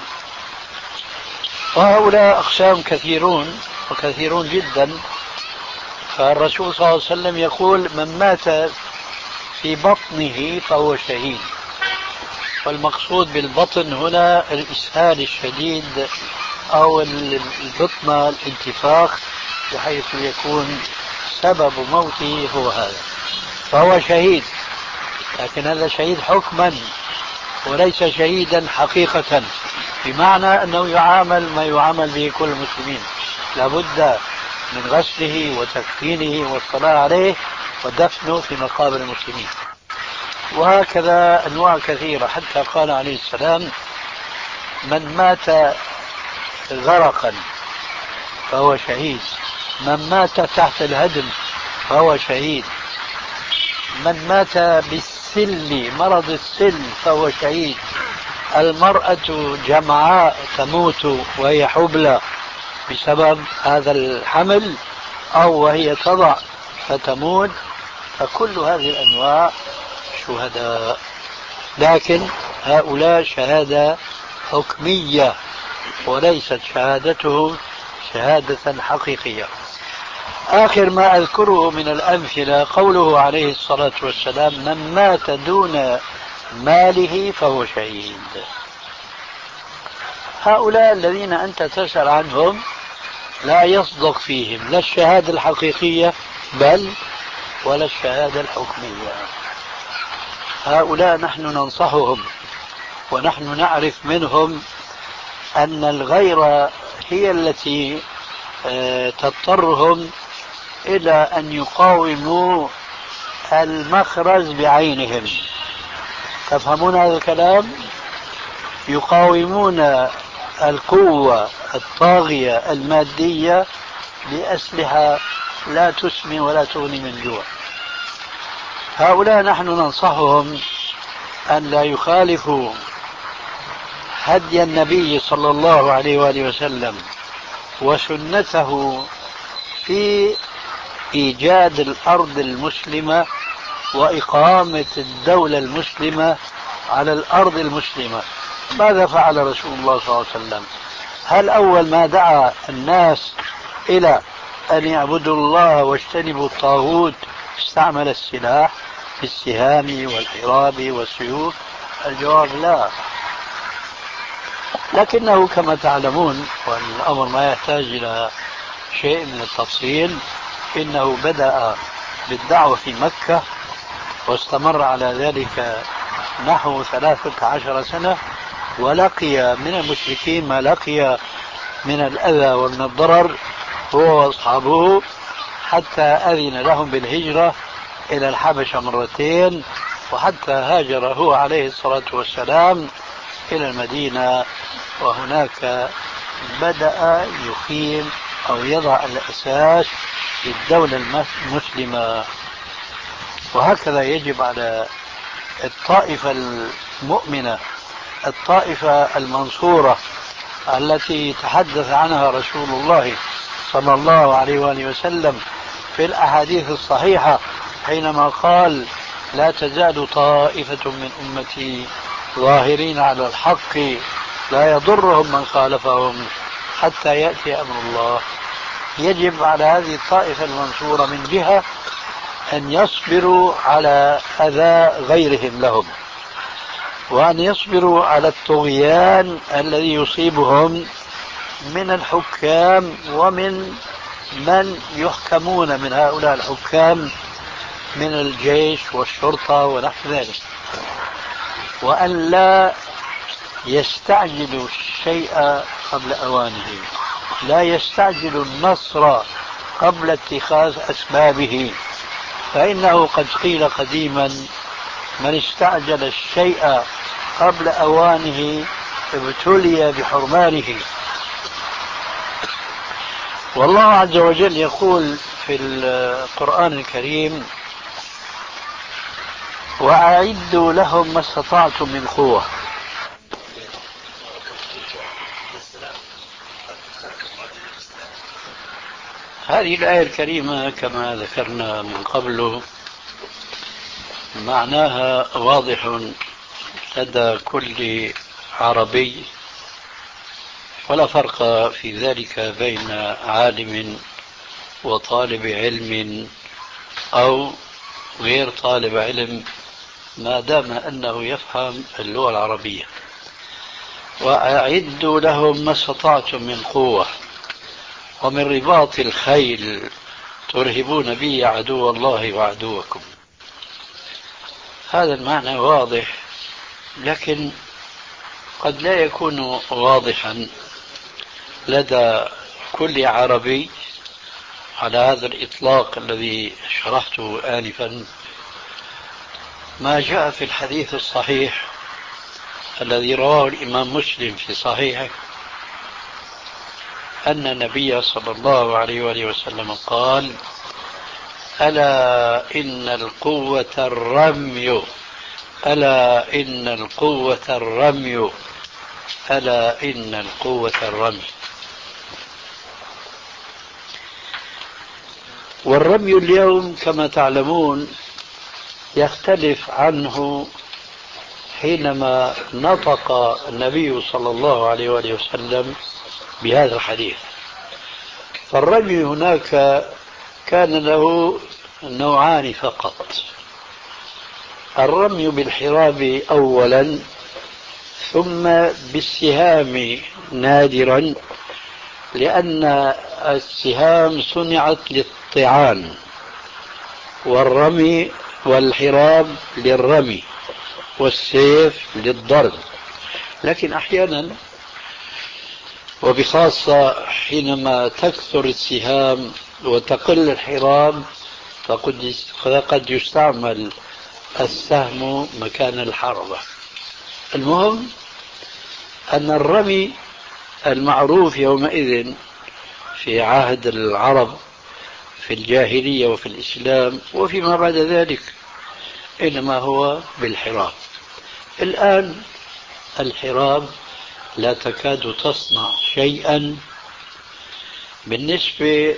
Speaker 3: وهؤلاء أقسام كثيرون وكثيرون جدا. فالرسول صلى الله عليه وسلم يقول من مات في بطنه فهو شهيد، والمقصود بالبطن هنا الإسهال الشديد أو البطنة الانتفاخ بحيث يكون سبب موته هو هذا، فهو شهيد. لكن هذا شهيد حكما وليس شهيدا حقيقة، بمعنى أنه يعامل ما يعامل به كل المسلمين، لابد من غسله وتكفينه والصلاة عليه ودفنه في مقابر المسلمين. وهكذا أنواع كثيرة، حتى قال عليه السلام من مات غرقا فهو شهيد، من مات تحت الهدم فهو شهيد. من مات بالسل مرض السل فهو شهيد. المرأة جمعاء تموت وهي حبلى بسبب هذا الحمل أو وهي تضع فتموت، فكل هذه الأنواع شهداء، لكن هؤلاء شهادة حكمية وليست شهادته شهادة حقيقية. آخر ما أذكره من الأمثلة قوله عليه الصلاة والسلام من مات دون ماله فهو شهيد. هؤلاء الذين أنت تسأل عنهم لا يصدق فيهم لا الشهادة الحقيقية بل ولا الشهادة الحكمية. هؤلاء نحن ننصحهم ونحن نعرف منهم أن الغيرة هي التي تضطرهم إلى أن يقاوموا المخرج بعينهم. تفهمون هذا الكلام؟ يقاومون القوة الطاغية المادية بأسلحة لا تسمن ولا تغني من جوع. هؤلاء نحن ننصحهم أن لا يخالفوا هدي النبي صلى الله عليه وآله وسلم وسنته في إيجاد الأرض المسلمة وإقامة الدولة المسلمة على الأرض المسلمة. ماذا فعل رسول الله صلى الله عليه وسلم؟ هل أول ما دعا الناس إلى أن يعبدوا الله واجتنبوا الطاغوت استعمل السلاح بالسهام والحراب والسيوف؟ الجواب لا. لكنه كما تعلمون والأمر ما يحتاج إلى شيء من التفصيل، إنه بدأ بالدعوة في مكة واستمر على ذلك نحو ثلاثة عشر سنة، ولقي من المشركين ما لقي من الأذى ومن الضرر هو وأصحابه، حتى أذن لهم بالهجرة إلى الحبشة مرتين، وحتى هاجر هو عليه الصلاة والسلام إلى المدينة، وهناك بدأ يقيم أو يضع الأساس للدولة المسلمة. وهكذا يجب على الطائفة المؤمنة الطائفة المنصورة التي تحدث عنها رسول الله صلى الله عليه وآله وسلم في الأحاديث الصحيحة حينما قال لا تزال طائفة من أمتي ظاهرين على الحق لا يضرهم من خالفهم حتى يأتي أمر الله. يجب على هذه الطائفة المنصورة من جهة أن يصبروا على أذى غيرهم لهم، وأن يصبروا على الطغيان الذي يصيبهم من الحكام ومن من يحكمون من هؤلاء الحكام من الجيش والشرطة ونحو ذلك، وأن لا يستعجلوا الشيء قبل أوانه، لا يستعجلوا النصر قبل اتخاذ أسبابه، فإنه قد قيل قديما من استعجل الشيء قبل أوانه ابتلي بحرمانه. والله عز وجل يقول في القرآن الكريم وأعدوا لهم ما استطعتم من قوة. هذه الآية الكريمة كما ذكرنا من قبل معناها واضح لدى كل عربي، ولا فرق في ذلك بين عالم وطالب علم أو غير طالب علم ما دام أنه يفهم اللغة العربية. وأعدوا لهم ما استطعتم من قوة ومن رباط الخيل ترهبون به عدو الله وعدوكم. هذا المعنى واضح، لكن قد لا يكون واضحا لدى كل عربي على هذا الإطلاق الذي شرحته آنفا. ما جاء في الحديث الصحيح الذي رواه الإمام مسلم في صحيحه أن النبي صلى الله عليه وآله وسلم قال ألا إن القوة الرمي، ألا إن القوة الرمي، ألا إن القوة الرمي. والرمي اليوم كما تعلمون يختلف عنه حينما نطق النبي صلى الله عليه وآله وسلم بهذا الحديث. فالرمي هناك كان له نوعان فقط: الرمي بالحراب أولا، ثم بالسهام نادرا، لأن السهام صنعت للطعان والرمي والحراب للرمي والسيف للضرب. لكن أحيانا وبخاصة حينما تكثر السهام وتقل الحراب فقد يستعمل السهم مكان الحربة. المهم أن الرمي المعروف يومئذ في عهد العرب في الجاهلية وفي الإسلام وفيما بعد ذلك إنما هو بالحراب. الآن الحراب لا تكاد تصنع شيئا بالنسبة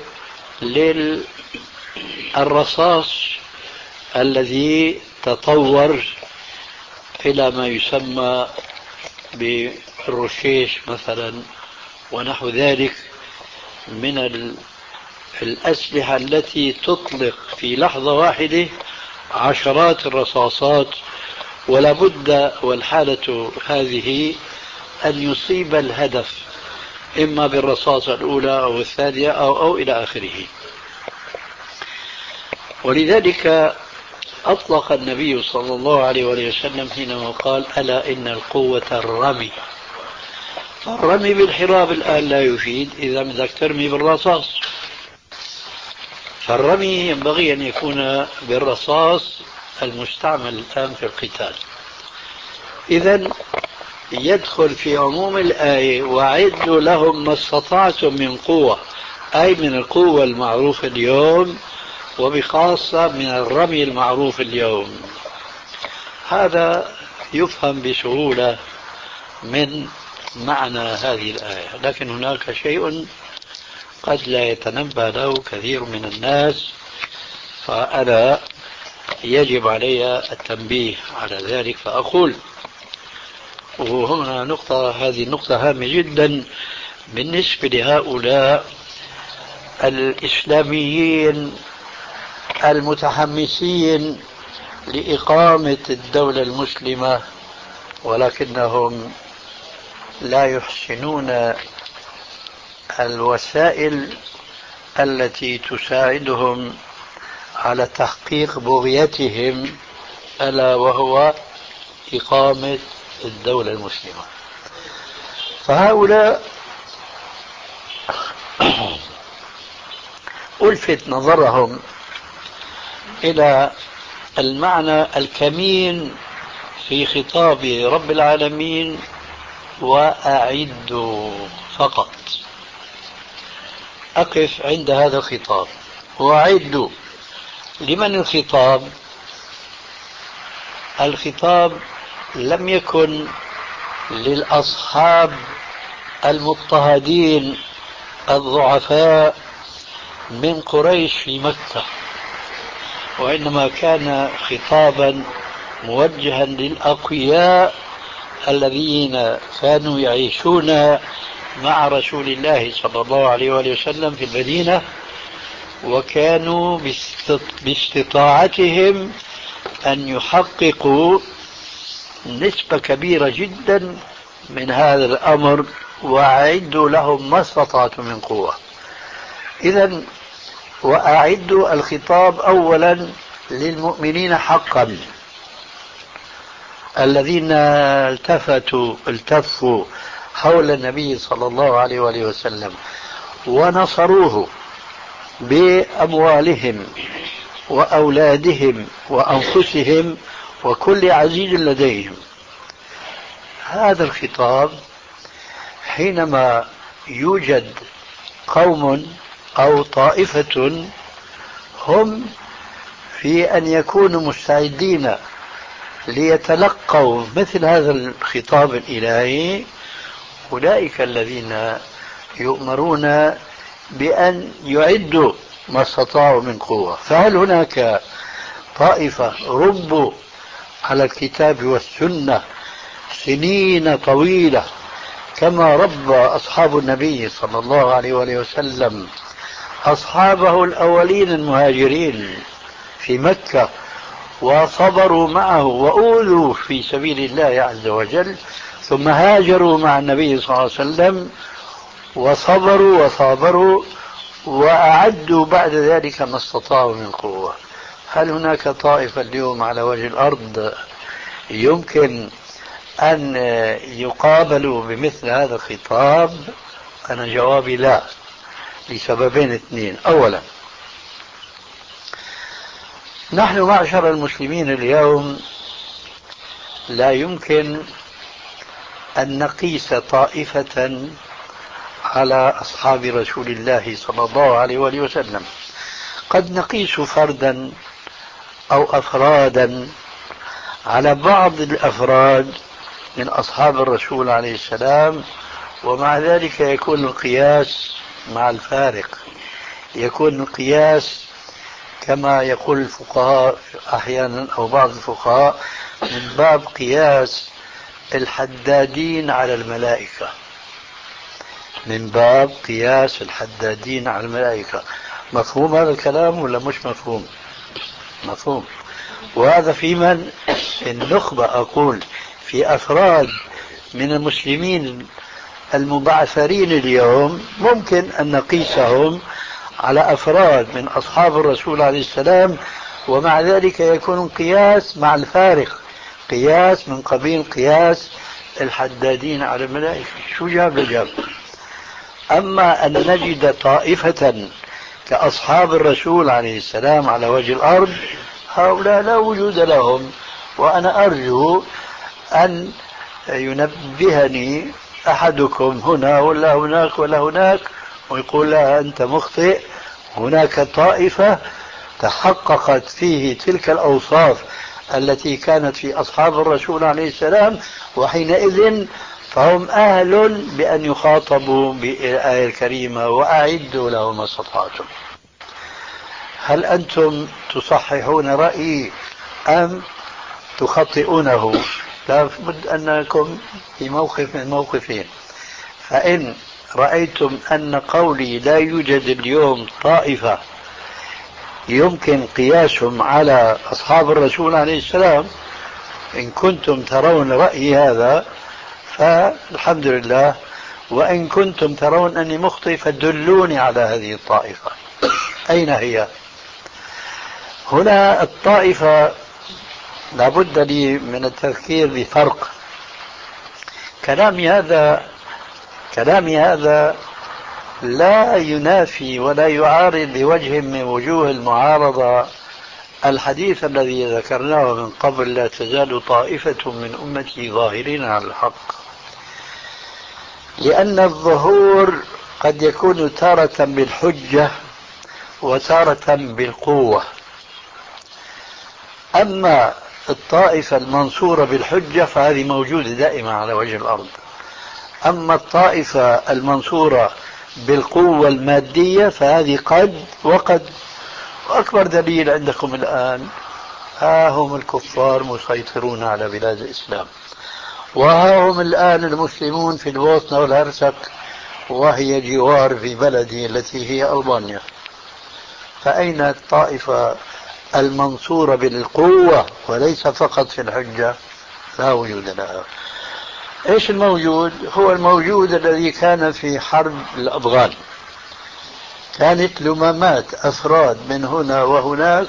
Speaker 3: للرصاص الذي تطور إلى ما يسمى بالرشيش مثلا ونحو ذلك من الأسلحة التي تطلق في لحظة واحدة عشرات الرصاصات، ولا بد والحالة هذه أن يصيب الهدف إما بالرصاصة الأولى أو الثانية أو, أو إلى آخره. ولذلك أطلق النبي صلى الله عليه وسلم حينما قال ألا إن القوة الرمي. الرمي بالحراب الآن لا يفيد إذا بدك ترمي بالرصاص، فالرمي ينبغي أن يكون بالرصاص المستعمل الآن في القتال. إذن يدخل في عموم الآية وأعدوا لهم ما استطعتم من قوة، أي من القوة المعروفة اليوم وبخاصة من الرمي المعروف اليوم. هذا يفهم بسهولة من معنى هذه الآية، لكن هناك شيء قد لا يتنبه له كثير من الناس، فأنا يجب علي التنبيه على ذلك. فأقول، وهنا نقطة، هذه النقطة هامة جدا بالنسبة لهؤلاء الإسلاميين المتحمسين لإقامة الدولة المسلمة ولكنهم لا يحسنون الوسائل التي تساعدهم على تحقيق بغيتهم، ألا وهو إقامة الدولة المسلمة. فهؤلاء ألفت نظرهم إلى المعنى الكمين في خطاب رب العالمين وأعدوا فقط. أقف عند هذا الخطاب وأعدوا. لمن الخطاب؟ الخطاب لم يكن للأصحاب المضطهدين الضعفاء من قريش في مكة، وإنما كان خطابا موجها للأقوياء الذين كانوا يعيشون مع رسول الله صلى الله عليه وآله وسلم في المدينة، وكانوا باستطاعتهم أن يحققوا نسبة كبيرة جدا من هذا الأمر، وأعدوا لهم ما استطعتم من قوة. إذن وأعدوا الخطاب أولا للمؤمنين حقا الذين التفتوا التفوا حول النبي صلى الله عليه وآله وسلم ونصروه بأموالهم وأولادهم وأنفسهم وكل عزيز لديهم. هذا الخطاب حينما يوجد قوم أو طائفة هم في أن يكونوا مستعدين ليتلقوا مثل هذا الخطاب الإلهي، أولئك الذين يؤمرون بأن يعدوا ما استطاعوا من قوة. فهل هناك طائفة ربوا على الكتاب والسنة سنين طويلة كما ربى أصحاب النبي صلى الله عليه وآله وسلم أصحابه الأولين المهاجرين في مكة، وصبروا معه وأوذوا في سبيل الله عز وجل، ثم هاجروا مع النبي صلى الله عليه وسلم وصبروا وصابروا وأعدوا بعد ذلك ما استطاعوا من قوة؟ هل هناك طائفة اليوم على وجه الأرض يمكن أن يقابلوا بمثل هذا الخطاب؟ أنا جوابي لا، لسببين اثنين. أولا، نحن معشر المسلمين اليوم لا يمكن أن نقيس طائفة على أصحاب رسول الله صلى الله عليه وآله وسلم. قد نقيس فردا أو أفرادا على بعض الأفراد من أصحاب الرسول عليه السلام، ومع ذلك يكون القياس مع الفارق، يكون القياس كما يقول الفقهاء أحيانا أو بعض الفقهاء من باب قياس الحدادين على الملائكة، من باب قياس الحدادين على الملائكة. مفهوم هذا الكلام ولا مش مفهوم؟ مفهوم. وهذا في من النخبة، أقول في أفراد من المسلمين المبعثرين اليوم ممكن أن نقيسهم على أفراد من أصحاب الرسول عليه السلام، ومع ذلك يكون قياس مع الفارق، قياس من قبيل قياس الحدادين على الملائكة. شو جاب لجاب؟ أما أن نجد طائفة كأصحاب الرسول عليه السلام على وجه الأرض، هؤلاء لا وجود لهم. وأنا أرجو أن ينبهني أحدكم هنا ولا هناك ولا هناك ويقول لا أنت مخطئ، هناك طائفة تحققت فيه تلك الأوصاف التي كانت في أصحاب الرسول عليه السلام، وحينئذ فهم أهل بأن يخاطبوا بالآية الكريمة وأعدوا لهم ما استطعتم. هل أنتم تصححون رأيي أم تخطئونه؟ لا بد أنكم في موقف من موقفين. فإن رأيتم أن قولي لا يوجد اليوم طائفة يمكن قياسهم على أصحاب الرسول عليه السلام، إن كنتم ترون رأيي هذا فالحمد لله، وإن كنتم ترون أني مخطئ فدلوني على هذه الطائفة. أين هي؟ هنا الطائفة لابد لي من التذكير بفرق. كلامي هذا كلامي هذا لا ينافي ولا يعارض بوجه من وجوه المعارضة الحديث الذي ذكرناه من قبل: لا تزال طائفة من أمتي ظاهرين على الحق. لأن الظهور قد يكون تارة بالحجة وتارة بالقوة. أما الطائفة المنصورة بالحجة فهذه موجودة دائما على وجه الأرض. أما الطائفة المنصورة بالقوة المادية فهذه قد وقد. وأكبر دليل عندكم الآن ها هم الكفار مسيطرون على بلاد الإسلام، وها هم الآن المسلمون في البوسنة والهرسك وهي جوار في بلدي التي هي ألبانيا. فأين الطائفة المنصورة بالقوة وليس فقط في الحجة؟ لا وجود لها. ايش الموجود؟ هو الموجود الذي كان في حرب الأفغان، كانت لمامات أفراد من هنا وهناك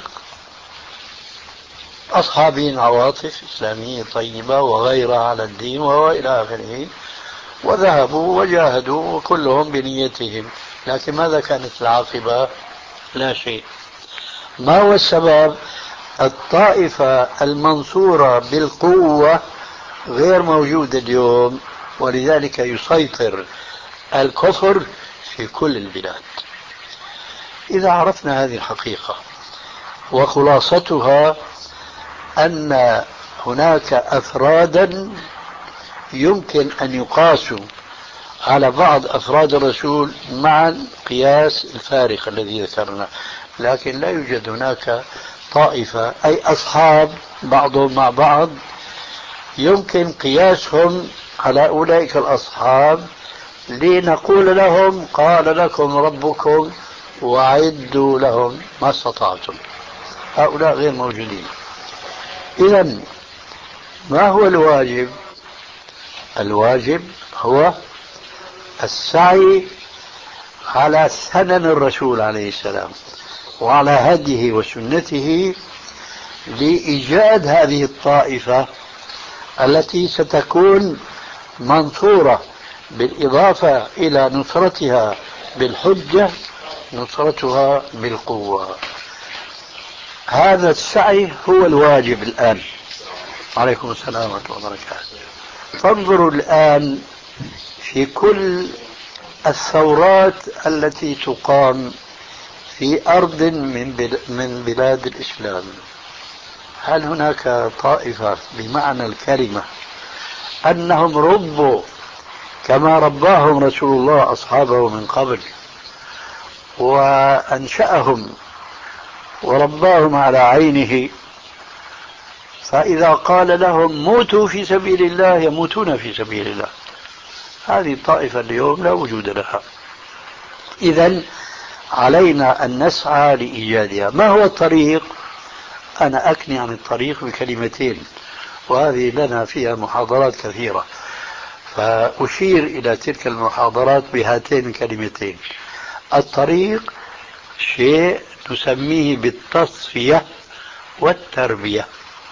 Speaker 3: أصحابين عواطف إسلامية طيبة وغيرها على الدين وإلى آخره، وذهبوا وجاهدوا وكلهم بنيتهم، لكن ماذا كانت العاقبة؟ لا شيء. ما هو السبب؟ الطائفة المنصورة بالقوة غير موجودة اليوم، ولذلك يسيطر الكفر في كل البلاد. إذا عرفنا هذه الحقيقة وخلاصتها أن هناك أفرادا يمكن أن يقاسوا على بعض أفراد الرسول مع القياس الفارق الذي ذكرنا، لكن لا يوجد هناك طائفة أي أصحاب بعضهم مع بعض يمكن قياسهم على أولئك الأصحاب لنقول لهم قال لكم ربكم وأعدوا لهم ما استطعتم. هؤلاء غير موجودين. إذن ما هو الواجب؟ الواجب هو السعي على سنن الرسول عليه السلام وعلى هديه وسنته لإيجاد هذه الطائفة التي ستكون منصورة بالإضافة إلى نصرتها بالحجة نصرتها بالقوة. هذا السعي هو الواجب الآن. عليكم السلام ورحمة الله وبركاته. فانظروا الآن في كل الثورات التي تقام في أرض من بلاد الإسلام، هل هناك طائفة بمعنى الكلمة أنهم ربوا كما رباهم رسول الله أصحابه من قبل وأنشأهم ورباهم على عينه، فإذا قال لهم موتوا في سبيل الله يموتون في سبيل الله؟ هذه الطائفة اليوم لا وجود لها. إذن علينا أن نسعى لإيجادها. ما هو الطريق؟ أنا أكني عن الطريق بكلمتين، وهذه لنا فيها محاضرات كثيرة، فأشير إلى تلك المحاضرات بهاتين الكلمتين. الطريق شيء نسميه بالتصفية والتربية.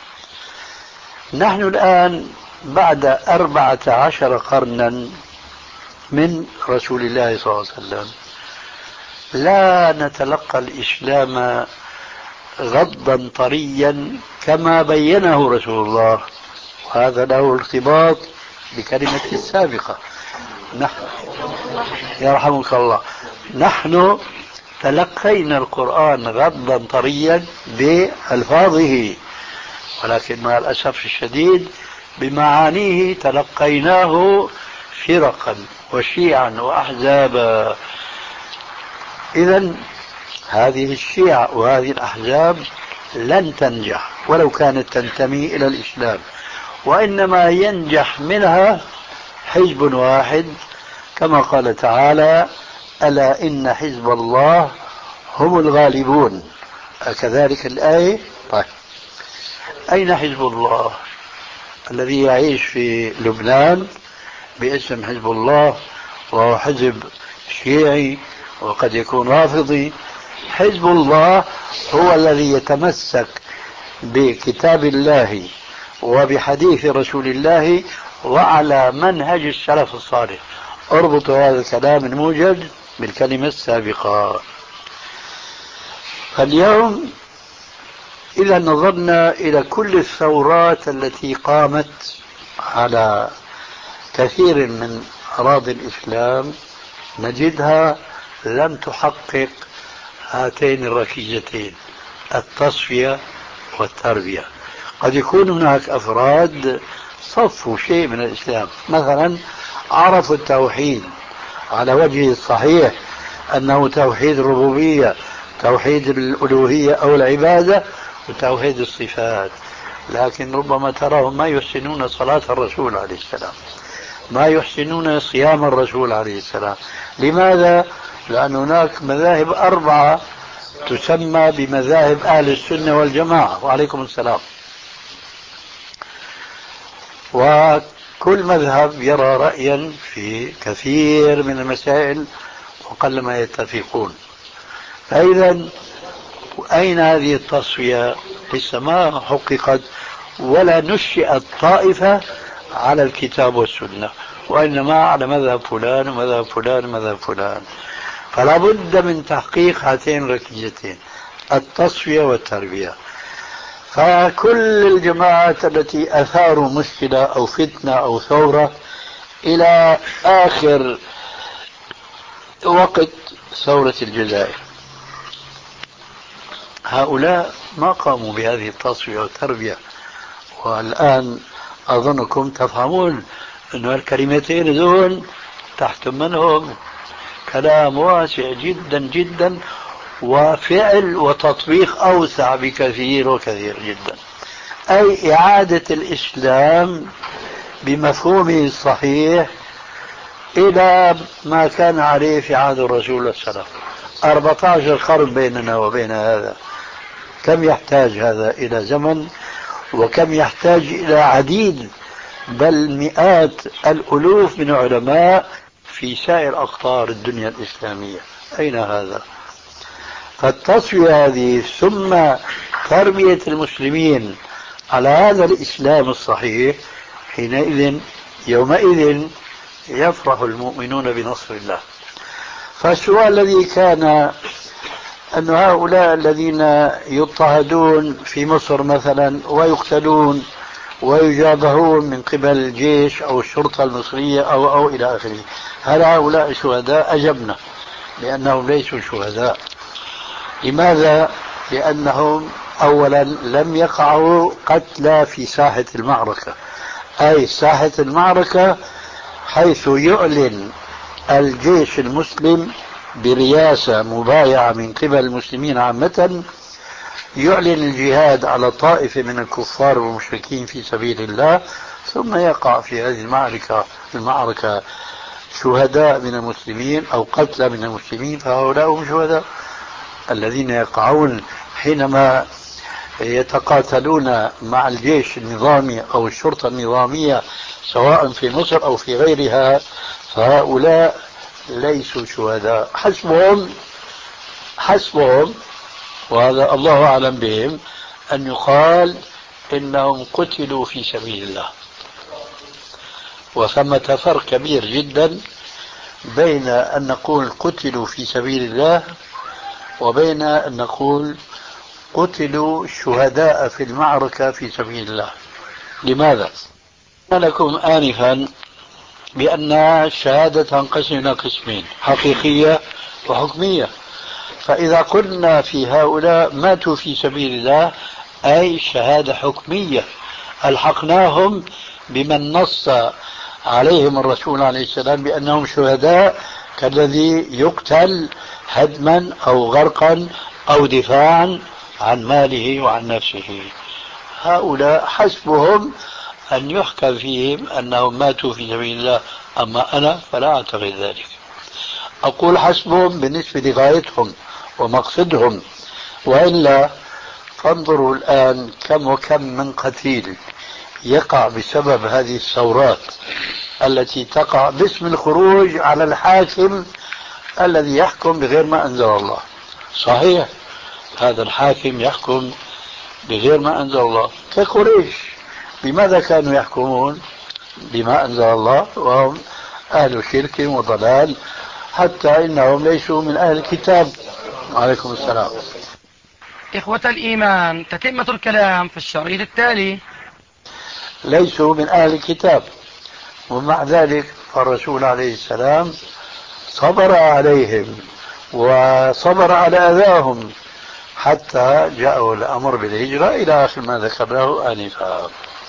Speaker 3: نحن الآن بعد أربعة عشر قرنا من رسول الله صلى الله عليه وسلم لا نتلقى الإسلام غضا طريا كما بينه رسول الله، وهذا له ارتباط بكلمة السابقة. نحن يرحمك الله نحن تلقينا القرآن غضا طريا بألفاظه، ولكن مع الأسف الشديد بمعانيه تلقيناه فرقا وشيعا وأحزابا. إذن هذه الشيعة وهذه الأحزاب لن تنجح ولو كانت تنتمي إلى الإسلام، وإنما ينجح منها حزب واحد كما قال تعالى ألا إن حزب الله هم الغالبون. كذلك الآية. طيب أين حزب الله الذي يعيش في لبنان باسم حزب الله وهو حزب شيعي وقد يكون رافضي؟ حزب الله هو الذي يتمسك بكتاب الله وبحديث رسول الله وعلى منهج السلف الصالح. اربطوا هذا الكلام الموجز بالكلمة السابقة. فاليوم إذا نظرنا إلى كل الثورات التي قامت على كثير من أراضي الإسلام نجدها لم تحقق هاتين الركيزتين، التصفية والتربية. قد يكون هناك أفراد صفوا شيء من الإسلام، مثلا عرفوا التوحيد على وجهه الصحيح أنه توحيد الربوبية، توحيد الألوهية أو العبادة، وتوحيد الصفات، لكن ربما تراهم ما يحسنون صلاة الرسول عليه السلام، ما يحسنون صيام الرسول عليه السلام. لماذا؟ لأن هناك مذاهب أربعة تسمى بمذاهب أهل السنة والجماعة. وعليكم السلام. وكل مذهب يرى رأيا في كثير من المسائل وقلما يتفقون. فإذا أين هذه التصفية؟ لسه ما حققت ولا نشئت طائفة على الكتاب والسنة، وإنما على مذهب فلان ومذهب فلان ومذهب فلان. فلا بد من تحقيق هاتين الركيزتين، التصفية والتربية. فكل الجماعات التي أثاروا مشكلة أو فتنة أو ثورة إلى آخر وقت ثورة الجزائر، هؤلاء ما قاموا بهذه التصفية والتربية، والآن أظنكم تفهمون أن الكلمتين دول تحت منهم كلام واسع جدا جدا، وفعل وتطبيق أوسع بكثير وكثير جدا، أي إعادة الإسلام بمفهومه الصحيح إلى ما كان عليه في عهد الرسول السلام. أربعة عشر قرن بيننا وبين هذا، كم يحتاج هذا إلى زمن، وكم يحتاج إلى عديد بل مئات الألوف من علماء في سائر أقطار الدنيا الإسلامية. أين هذا؟ فالتصفية هذه ثم تربية المسلمين على هذا الإسلام الصحيح، حينئذ يومئذ يفرح المؤمنون بنصر الله. فالسؤال الذي كان أن هؤلاء الذين يضطهدون في مصر مثلا ويقتلون ويجابهون من قبل الجيش أو الشرطة المصرية أو أو إلى آخره، هل هؤلاء شهداء؟ أجبنا لأنهم ليسوا شهداء. لماذا؟ لأنهم أولا لم يقعوا قتلى في ساحة المعركة، أي ساحة المعركة حيث يعلن الجيش المسلم برياسة مبايعة من قبل المسلمين عامة، يعلن الجهاد على طائفة من الكفار والمشركين في سبيل الله، ثم يقع في هذه المعركة المعركة شهداء من المسلمين أو قتلى من المسلمين، فهؤلاء هم شهداء. الذين يقعون حينما يتقاتلون مع الجيش النظامي أو الشرطة النظامية سواء في مصر أو في غيرها، فهؤلاء ليسوا شهداء. حسبهم حسبهم وهذا الله أعلم بهم أن يقال إنهم قتلوا في سبيل الله. وثمة فرق كبير جدا بين أن نقول قتلوا في سبيل الله وبين أن نقول قتلوا شهداء في المعركة في سبيل الله. لماذا؟ قلت لكم آنفا بأن الشهادة تنقسم إلى قسمين، حقيقية وحكمية. فإذا قلنا في هؤلاء ماتوا في سبيل الله أي شهادة حكمية، ألحقناهم بمن نص عليهم الرسول عليه السلام بأنهم شهداء، كالذي يقتل هدما أو غرقا أو دفاعا عن ماله وعن نفسه. هؤلاء حسبهم أن يحكم فيهم أنهم ماتوا في سبيل الله، أما أنا فلا أعتقد ذلك. أقول حسبهم بالنسبة لغايتهم ومقصدهم، وإلا فانظروا الآن كم وكم من قتيل يقع بسبب هذه الثورات التي تقع باسم الخروج على الحاكم الذي يحكم بغير ما أنزل الله. صحيح هذا الحاكم يحكم بغير ما أنزل الله، كقريش بماذا كانوا يحكمون؟ بما أنزل الله، وهم أهل شرك وضلال، حتى إنهم ليسوا من أهل الكتاب. عليكم السلام.
Speaker 1: إخوة الإيمان، تتمة الكلام في الشريط التالي.
Speaker 3: ليسوا من أهل الكتاب، ومع ذلك فالرسول عليه السلام صبر عليهم وصبر على أذاهم حتى جاءوا الأمر بالهجرة إلى آخر ما ذكرناه آنفا.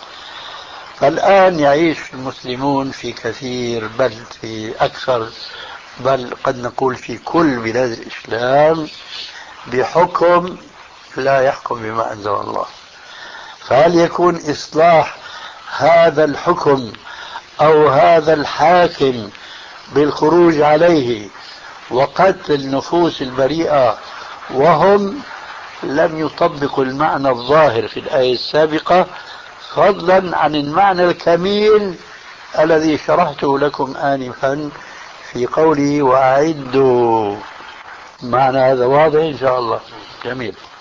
Speaker 3: فالآن يعيش المسلمون في كثير بل في أكثر بل قد نقول في كل بلاد الإسلام بحكم لا يحكم بما أنزل الله. فهل يكون إصلاح هذا الحكم أو هذا الحاكم بالخروج عليه وقتل النفوس البريئة وهم لم يطبقوا المعنى الظاهر في الآية السابقة، فضلا عن المعنى الكميل الذي شرحته لكم آنفا في قوله وأعدوا؟ معنى هذا واضح إن شاء الله. جميل.